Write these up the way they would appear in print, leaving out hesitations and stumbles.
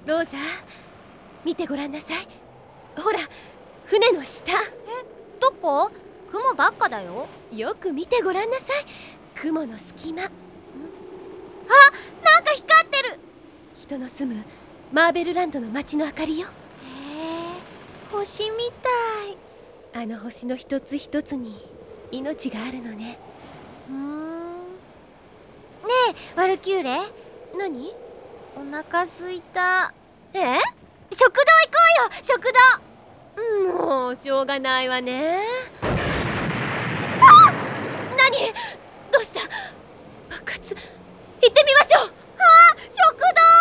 ローザ、見てごらんなさい。ほら、船の下。 どこ？雲ばっかだよ。 よく見てごらんなさい。雲の隙間。 なんか光ってる。 人の住むマーベルランドの街の明かりよ。 へえ、星みたい。 あの星の一つ一つに命があるのね。 ねえ、ワルキューレ、 何？ お腹すいた。 え？ 食堂行こうよ、食堂。 もうしょうがないわね。何？どうした？爆発。行ってみましょう。 食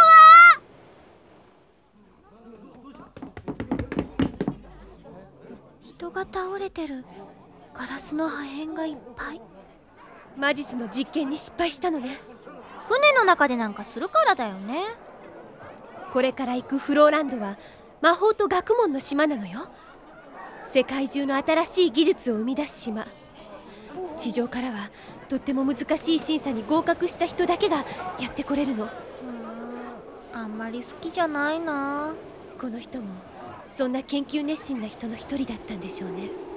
堂は？人が倒れてる。ガラスの破片がいっぱい。 魔術の実験に失敗したのね。 船の中でなんかするからだよね。 これから行くフローランドは魔法と学問の島なのよ。世界中の新しい技術を生み出す島。地上からはとっても難しい審査に合格した人だけがやってこれるの。 あんまり好きじゃないな。 この人もそんな研究熱心な人の一人だったんでしょうね。